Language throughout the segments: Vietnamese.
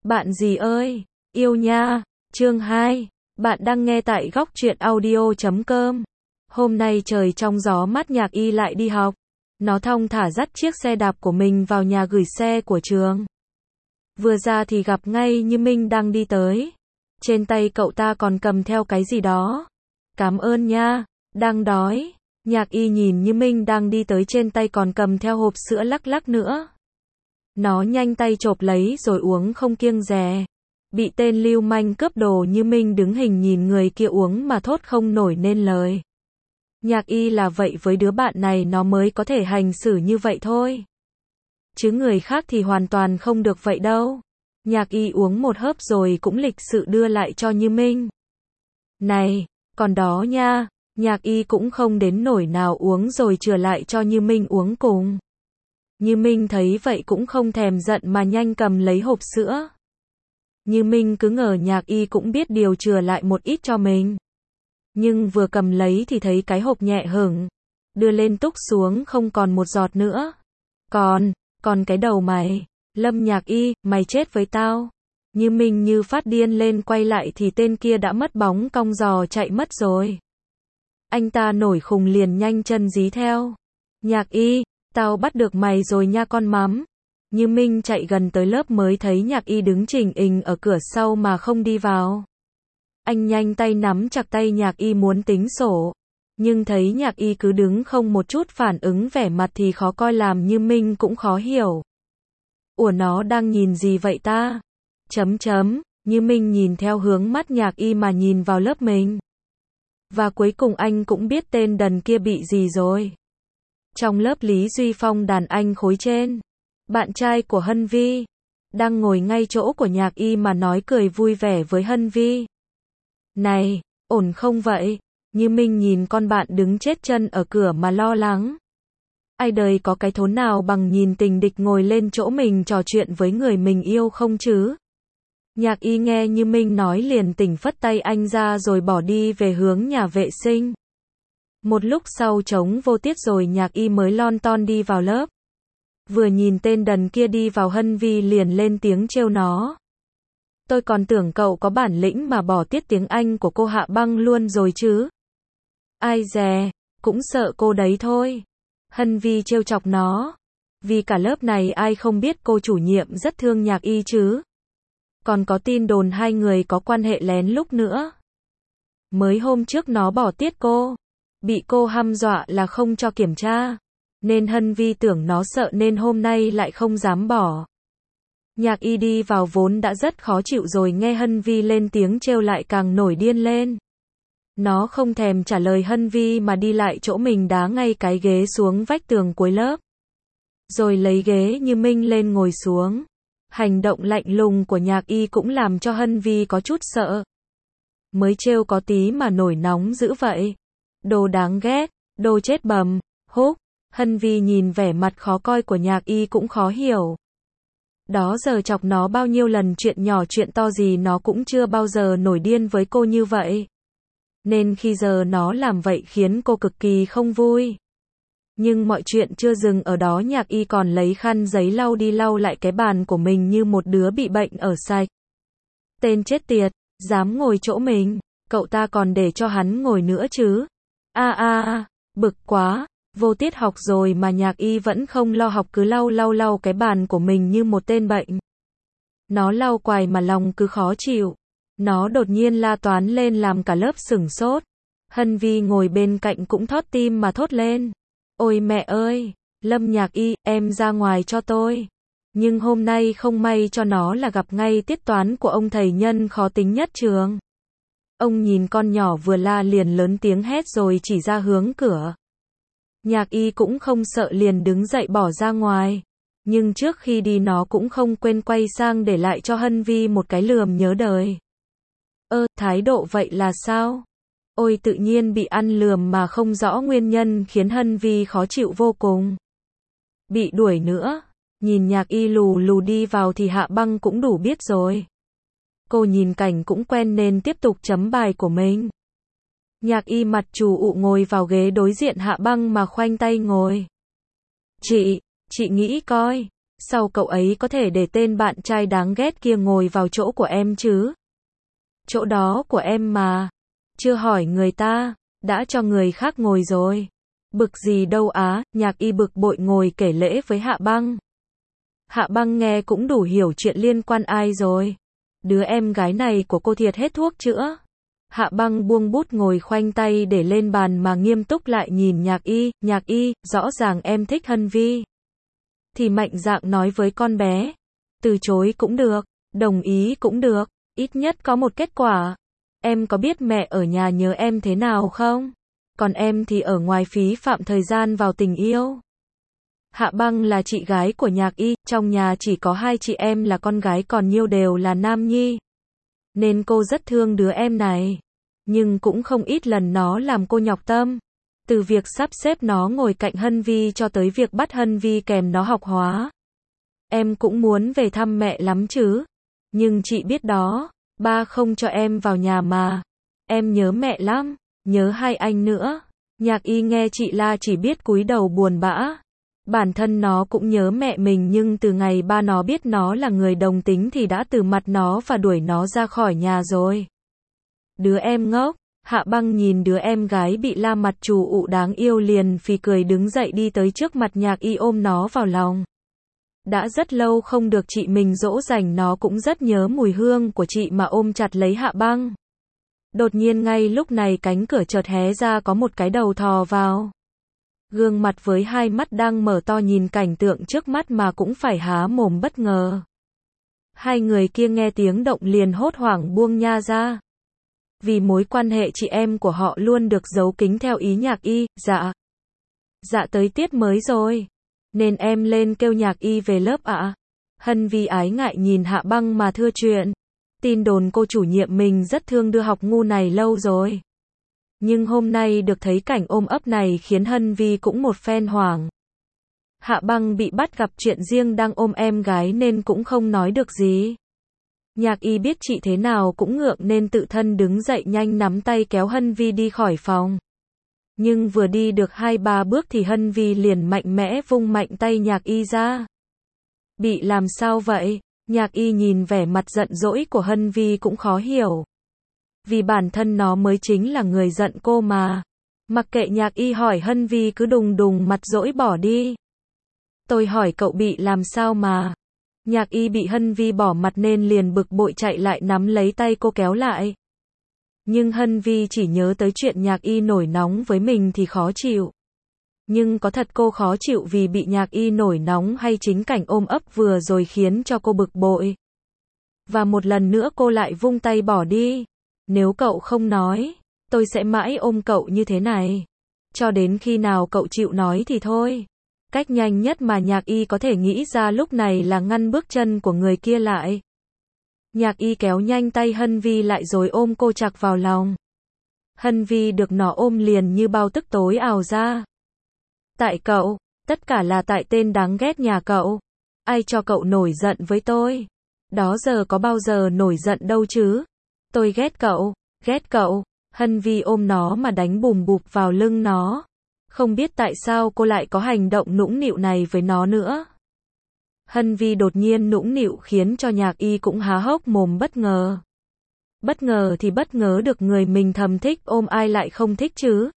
Bạn gì ơi, yêu nha. Chương 2. Bạn đang nghe tại góc truyện audio.com. Hôm nay trời trong gió mát, Nhạc Y lại đi học. Nó thong thả dắt chiếc xe đạp của mình vào nhà gửi xe của trường. Vừa ra thì gặp ngay Như Minh đang đi tới. Trên tay cậu ta còn cầm theo cái gì đó. Cảm ơn nha, đang đói. Nhạc Y nhìn Như Minh đang đi tới, trên tay còn cầm theo hộp sữa lắc lắc nữa. Nó nhanh tay chộp lấy rồi uống không kiêng dè. Bị tên lưu manh cướp đồ Như Minh đứng hình nhìn người kia uống mà thốt không nổi nên lời. Nhạc Y là vậy, với đứa bạn này nó mới có thể hành xử như vậy thôi. Chứ người khác thì hoàn toàn không được vậy đâu. Nhạc Y uống một hớp rồi cũng lịch sự đưa lại cho Như Minh. Này, còn đó nha. Nhạc Y cũng không đến nổi nào uống rồi chừa lại cho Như Minh uống cùng. Như Minh thấy vậy cũng không thèm giận mà nhanh cầm lấy hộp sữa. Như Minh cứ ngờ Nhạc Y cũng biết điều chừa lại một ít cho mình. Nhưng vừa cầm lấy thì thấy cái hộp nhẹ hửng. Đưa lên túc xuống không còn một giọt nữa. Còn cái đầu mày. Lâm Nhạc Y, mày chết với tao. Như Minh như phát điên lên, quay lại thì tên kia đã mất bóng cong giò chạy mất rồi. Anh ta nổi khùng liền nhanh chân dí theo. Nhạc Y, tao bắt được mày rồi nha con mắm. Như Minh chạy gần tới lớp mới thấy Nhạc Y đứng chình ình ở cửa sau mà không đi vào. Anh nhanh tay nắm chặt tay Nhạc Y muốn tính sổ. Nhưng thấy Nhạc Y cứ đứng không một chút phản ứng, vẻ mặt thì khó coi làm Như Minh cũng khó hiểu. Ủa, nó đang nhìn gì vậy ta? Như Minh nhìn theo hướng mắt Nhạc Y mà nhìn vào lớp mình. Và cuối cùng anh cũng biết tên đần kia bị gì rồi. Trong lớp Lý Duy Phong, đàn anh khối trên, bạn trai của Hân Vi, đang ngồi ngay chỗ của Nhạc Y mà nói cười vui vẻ với Hân Vi. Này, ổn không vậy? Như Minh nhìn con bạn đứng chết chân ở cửa mà lo lắng. Ai đời có cái thốn nào bằng nhìn tình địch ngồi lên chỗ mình trò chuyện với người mình yêu không chứ? Nhạc Y nghe Như Minh nói liền tỉnh phất tay anh ra rồi bỏ đi về hướng nhà vệ sinh. Một lúc sau trống vô tiết rồi Nhạc Y mới lon ton đi vào lớp. Vừa nhìn tên đần kia đi vào, Hân Vi liền lên tiếng trêu nó. Tôi còn tưởng cậu có bản lĩnh mà bỏ tiết tiếng Anh của cô Hạ Băng luôn rồi chứ. Ai dè, cũng sợ cô đấy thôi. Hân Vi trêu chọc nó. Vì cả lớp này ai không biết cô chủ nhiệm rất thương Nhạc Y chứ. Còn có tin đồn hai người có quan hệ lén lút nữa. Mới hôm trước nó bỏ tiết cô. Bị cô hăm dọa là không cho kiểm tra. Nên Hân Vi tưởng nó sợ nên hôm nay lại không dám bỏ. Nhạc Y đi vào vốn đã rất khó chịu rồi, nghe Hân Vi lên tiếng trêu lại càng nổi điên lên. Nó không thèm trả lời Hân Vi mà đi lại chỗ mình đá ngay cái ghế xuống vách tường cuối lớp. Rồi lấy ghế Như Minh lên ngồi xuống. Hành động lạnh lùng của Nhạc Y cũng làm cho Hân Vi có chút sợ. Mới trêu có tí mà nổi nóng dữ vậy. Đồ đáng ghét, đồ chết bầm, húc. Hân Vi nhìn vẻ mặt khó coi của Nhạc Y cũng khó hiểu. Đó giờ chọc nó bao nhiêu lần chuyện nhỏ chuyện to gì nó cũng chưa bao giờ nổi điên với cô như vậy. Nên khi giờ nó làm vậy khiến cô cực kỳ không vui. Nhưng mọi chuyện chưa dừng ở đó, Nhạc Y còn lấy khăn giấy lau đi lau lại cái bàn của mình như một đứa bị bệnh ở sạch. Tên chết tiệt, dám ngồi chỗ mình, cậu ta còn để cho hắn ngồi nữa chứ. Bực quá, vô tiết học rồi mà Nhạc Y vẫn không lo học, cứ lau cái bàn của mình như một tên bệnh. Nó lau quài mà lòng cứ khó chịu. Nó đột nhiên la toán lên làm cả lớp sửng sốt. Hân Vi ngồi bên cạnh cũng thót tim mà thốt lên. Ôi mẹ ơi, Lâm Nhạc Y, em ra ngoài cho tôi. Nhưng hôm nay không may cho nó là gặp ngay tiết toán của ông thầy nhân khó tính nhất trường. Ông nhìn con nhỏ vừa la liền lớn tiếng hét rồi chỉ ra hướng cửa. Nhạc Y cũng không sợ liền đứng dậy bỏ ra ngoài. Nhưng trước khi đi nó cũng không quên quay sang để lại cho Hân Vi một cái lườm nhớ đời. Thái độ vậy là sao? Ôi, tự nhiên bị ăn lườm mà không rõ nguyên nhân khiến Hân Vi khó chịu vô cùng. Bị đuổi nữa. Nhìn Nhạc Y lù lù đi vào thì Hạ Băng cũng đủ biết rồi. Cô nhìn cảnh cũng quen nên tiếp tục chấm bài của mình. Nhạc Y mặt trù ụ ngồi vào ghế đối diện Hạ Băng mà khoanh tay ngồi. Chị nghĩ coi, Sao cậu ấy có thể để tên bạn trai đáng ghét kia ngồi vào chỗ của em chứ? Chỗ đó của em mà. Chưa hỏi người ta, đã cho người khác ngồi rồi. Bực gì đâu á, Nhạc Y bực bội ngồi kể lễ với Hạ Băng. Hạ Băng nghe cũng đủ hiểu chuyện liên quan ai rồi. Đứa em gái này của cô thiệt hết thuốc chữa. Hạ Băng buông bút ngồi khoanh tay để lên bàn mà nghiêm túc lại nhìn Nhạc Y, rõ ràng em thích Hân Vi. Thì mạnh dạn nói với con bé. Từ chối cũng được, đồng ý cũng được, ít nhất có một kết quả. Em có biết mẹ ở nhà nhớ em thế nào không? Còn em thì ở ngoài phí phạm thời gian vào tình yêu. Hạ Băng là chị gái của Nhạc Y, trong nhà chỉ có hai chị em là con gái còn nhiêu đều là nam nhi. Nên cô rất thương đứa em này. Nhưng cũng không ít lần nó làm cô nhọc tâm. Từ việc sắp xếp nó ngồi cạnh Hân Vi cho tới việc bắt Hân Vi kèm nó học hóa. Em cũng muốn về thăm mẹ lắm chứ. Nhưng chị biết đó, ba không cho em vào nhà mà. Em nhớ mẹ lắm, nhớ hai anh nữa. Nhạc Y nghe chị la chỉ biết cúi đầu buồn bã. Bản thân nó cũng nhớ mẹ mình nhưng từ ngày ba nó biết nó là người đồng tính thì đã từ mặt nó và đuổi nó ra khỏi nhà rồi. Đứa em ngốc. Hạ Băng nhìn đứa em gái bị la mặt trù ụ đáng yêu liền phì cười đứng dậy đi tới trước mặt Nhạc Y ôm nó vào lòng. Đã rất lâu không được chị mình dỗ dành nó cũng rất nhớ mùi hương của chị mà ôm chặt lấy Hạ Băng. Đột nhiên ngay lúc này cánh cửa chợt hé ra có một cái đầu thò vào. Gương mặt với hai mắt đang mở to nhìn cảnh tượng trước mắt mà cũng phải há mồm bất ngờ. Hai người kia nghe tiếng động liền hốt hoảng buông nha ra. Vì mối quan hệ chị em của họ luôn được giấu kín theo ý Nhạc Y, dạ. Dạ tới tiết mới rồi. Nên em lên kêu Nhạc Y về lớp ạ. Hân Vi ái ngại nhìn Hạ Băng mà thưa chuyện. Tin đồn cô chủ nhiệm mình rất thương đứa học ngu này lâu rồi. Nhưng hôm nay được thấy cảnh ôm ấp này khiến Hân Vi cũng một phen hoảng. Hạ Băng bị bắt gặp chuyện riêng đang ôm em gái nên cũng không nói được gì. Nhạc Y biết chị thế nào cũng ngượng nên tự thân đứng dậy nhanh nắm tay kéo Hân Vi đi khỏi phòng. Nhưng vừa đi được 2-3 bước thì Hân Vi liền mạnh mẽ vung mạnh tay Nhạc Y ra. Bị làm sao vậy? Nhạc Y nhìn vẻ mặt giận dỗi của Hân Vi cũng khó hiểu. Vì bản thân nó mới chính là người giận cô mà. Mặc kệ Nhạc Y hỏi Hân Vi cứ đùng đùng mặt dỗi bỏ đi. Tôi hỏi cậu bị làm sao mà. Nhạc Y bị Hân Vi bỏ mặt nên liền bực bội chạy lại nắm lấy tay cô kéo lại. Nhưng Hân Vi chỉ nhớ tới chuyện Nhạc Y nổi nóng với mình thì khó chịu. Nhưng có thật cô khó chịu vì bị Nhạc Y nổi nóng hay chính cảnh ôm ấp vừa rồi khiến cho cô bực bội. Và một lần nữa cô lại vung tay bỏ đi. Nếu cậu không nói, tôi sẽ mãi ôm cậu như thế này. Cho đến khi nào cậu chịu nói thì thôi. Cách nhanh nhất mà Nhạc Y có thể nghĩ ra lúc này là ngăn bước chân của người kia lại. Nhạc Y kéo nhanh tay Hân Vi lại rồi ôm cô chặt vào lòng. Hân Vi được nó ôm liền như bao tức tối ào ra. Tại cậu, tất cả là tại tên đáng ghét nhà cậu. Ai cho cậu nổi giận với tôi? Đó giờ có bao giờ nổi giận đâu chứ? Tôi ghét cậu, ghét cậu. Hân Vi ôm nó mà đánh bùm bụp vào lưng nó. Không biết tại sao cô lại có hành động nũng nịu này với nó nữa. Hân Vi đột nhiên nũng nịu khiến cho Nhạc Y cũng há hốc mồm bất ngờ. Bất ngờ thì bất ngờ được người mình thầm thích ôm ai lại không thích chứ.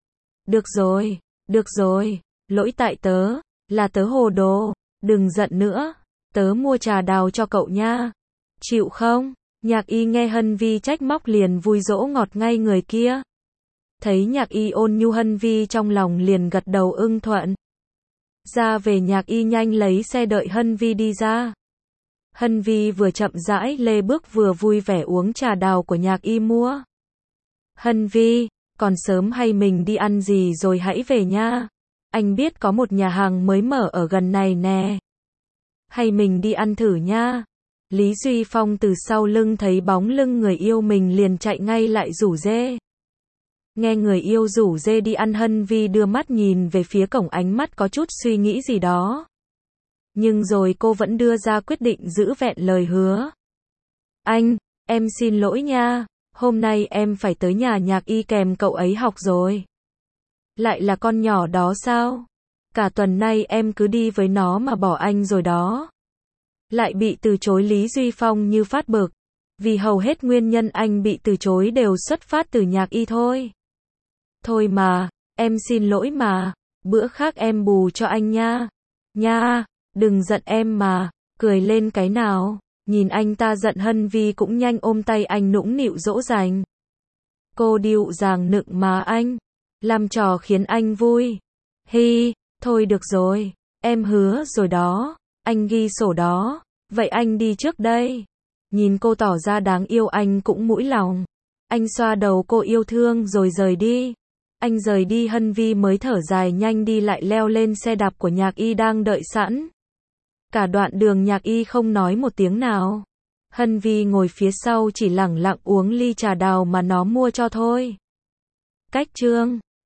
Được rồi, lỗi tại tớ, là tớ hồ đồ, đừng giận nữa, tớ mua trà đào cho cậu nha. Chịu không? Nhạc Y nghe Hân Vi trách móc liền vui dỗ ngọt ngay người kia. Thấy Nhạc Y ôn nhu Hân Vi trong lòng liền gật đầu ưng thuận. Ra về Nhạc Y nhanh lấy xe đợi Hân Vi đi ra. Hân Vi vừa chậm rãi lê bước vừa vui vẻ uống trà đào của Nhạc Y mua. Hân Vi, còn sớm hay mình đi ăn gì rồi hãy về nha. Anh biết có một nhà hàng mới mở ở gần này nè. Hay mình đi ăn thử nha. Lý Duy Phong từ sau lưng thấy bóng lưng người yêu mình liền chạy ngay lại rủ rê. Nghe người yêu rủ dê đi ăn Hân Vi đưa mắt nhìn về phía cổng ánh mắt có chút suy nghĩ gì đó. Nhưng rồi cô vẫn đưa ra quyết định giữ vẹn lời hứa. Anh, em xin lỗi nha, hôm nay em phải tới nhà Nhạc Y kèm cậu ấy học rồi. Lại là con nhỏ đó sao? Cả tuần nay em cứ đi với nó mà bỏ anh rồi đó. Lại bị từ chối, Lý Duy Phong như phát bực. Vì hầu hết nguyên nhân anh bị từ chối đều xuất phát từ Nhạc Y thôi. Thôi mà, em xin lỗi mà, bữa khác em bù cho anh nha. Nha, đừng giận em mà, cười lên cái nào. Nhìn anh ta giận, Hân Vi cũng nhanh ôm tay anh nũng nịu dỗ dành. Cô dịu dàng nựng mà anh, làm trò khiến anh vui. Hi, thôi được rồi, em hứa rồi đó, anh ghi sổ đó, vậy anh đi trước đây. Nhìn cô tỏ ra đáng yêu, anh cũng mũi lòng. Anh xoa đầu cô yêu thương rồi rời đi. Anh rời đi, Hân Vi mới thở dài nhanh đi lại leo lên xe đạp của Nhạc Y đang đợi sẵn. Cả đoạn đường Nhạc Y không nói một tiếng nào. Hân Vi ngồi phía sau chỉ lẳng lặng uống ly trà đào mà nó mua cho thôi. Cách chương